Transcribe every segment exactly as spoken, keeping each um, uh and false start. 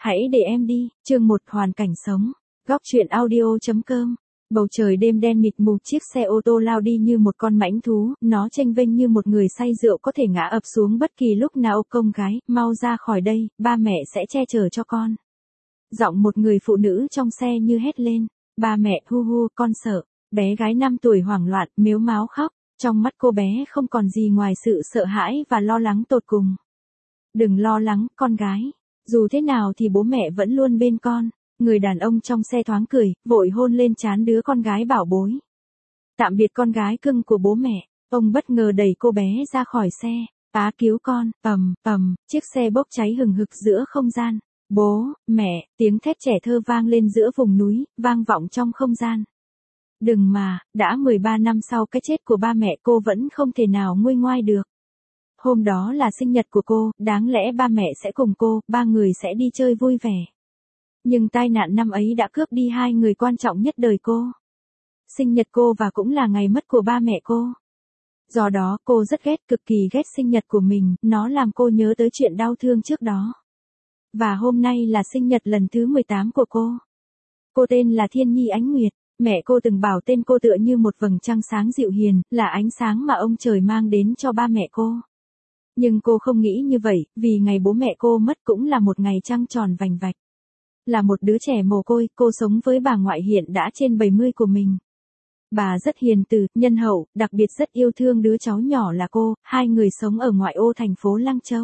Hãy để em đi, chương một hoàn cảnh sống. Góc truyện audio.com. Bầu trời đêm đen mịt mù, chiếc xe ô tô lao đi như một con mãnh thú, nó chênh vênh như một người say rượu có thể ngã ập xuống bất kỳ lúc nào. Công gái, mau ra khỏi đây, ba mẹ sẽ che chở cho con. Giọng một người phụ nữ trong xe như hét lên. Ba mẹ, hu hu, con sợ. Bé gái năm tuổi hoảng loạn, mếu máo khóc. Trong mắt cô bé không còn gì ngoài sự sợ hãi và lo lắng tột cùng. Đừng lo lắng, con gái. Dù thế nào thì bố mẹ vẫn luôn bên con. Người đàn ông trong xe thoáng cười, vội hôn lên trán đứa con gái bảo bối. Tạm biệt con gái cưng của bố mẹ. Ông bất ngờ đẩy cô bé ra khỏi xe. Á cứu con, ầm, ầm, chiếc xe bốc cháy hừng hực giữa không gian. Bố, mẹ, tiếng thét trẻ thơ vang lên giữa vùng núi, vang vọng trong không gian. Đừng mà, đã mười ba năm sau cái chết của ba mẹ cô vẫn không thể nào nguôi ngoai được. Hôm đó là sinh nhật của cô, đáng lẽ ba mẹ sẽ cùng cô, ba người sẽ đi chơi vui vẻ. Nhưng tai nạn năm ấy đã cướp đi hai người quan trọng nhất đời cô. Sinh nhật cô và cũng là ngày mất của ba mẹ cô. Do đó cô rất ghét, cực kỳ ghét sinh nhật của mình, nó làm cô nhớ tới chuyện đau thương trước đó. Và hôm nay là sinh nhật lần thứ mười tám của cô. Cô tên là Thiên Nhi Ánh Nguyệt. Mẹ cô từng bảo tên cô tựa như một vầng trăng sáng dịu hiền, là ánh sáng mà ông trời mang đến cho ba mẹ cô. Nhưng cô không nghĩ như vậy, vì ngày bố mẹ cô mất cũng là một ngày trăng tròn vành vạch. Là một đứa trẻ mồ côi, cô sống với bà ngoại hiện đã trên bảy mươi của mình. Bà rất hiền từ, nhân hậu, đặc biệt rất yêu thương đứa cháu nhỏ là cô, hai người sống ở ngoại ô thành phố Lăng Châu.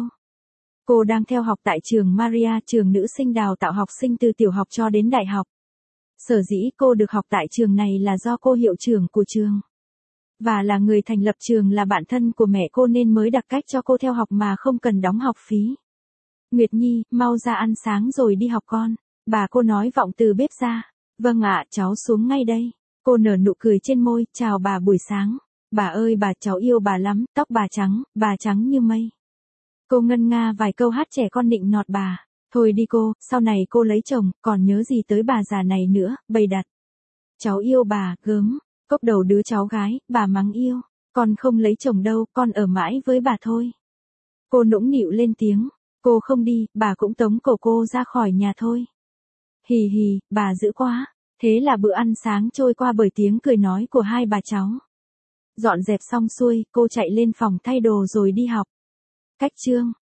Cô đang theo học tại trường Maria, trường nữ sinh đào tạo học sinh từ tiểu học cho đến đại học. Sở dĩ cô được học tại trường này là do cô hiệu trưởng của trường. Và là người thành lập trường là bạn thân của mẹ cô nên mới đặt cách cho cô theo học mà không cần đóng học phí. Nguyệt Nhi, mau ra ăn sáng rồi đi học con. Bà cô nói vọng từ bếp ra. Vâng ạ, cháu xuống ngay đây. Cô nở nụ cười trên môi, chào bà buổi sáng. Bà ơi bà, cháu yêu bà lắm, tóc bà trắng, bà trắng như mây. Cô ngân nga vài câu hát trẻ con nịnh nọt bà. Thôi đi cô, sau này cô lấy chồng, còn nhớ gì tới bà già này nữa, bày đặt. Cháu yêu bà, gớm. Cốc đầu đứa cháu gái, bà mắng yêu. Con không lấy chồng đâu, con ở mãi với bà thôi. Cô nũng nịu lên tiếng. Cô không đi, bà cũng tống cổ cô ra khỏi nhà thôi. Hì hì, bà dữ quá. Thế là bữa ăn sáng trôi qua bởi tiếng cười nói của hai bà cháu. Dọn dẹp xong xuôi, cô chạy lên phòng thay đồ rồi đi học. Cách chương.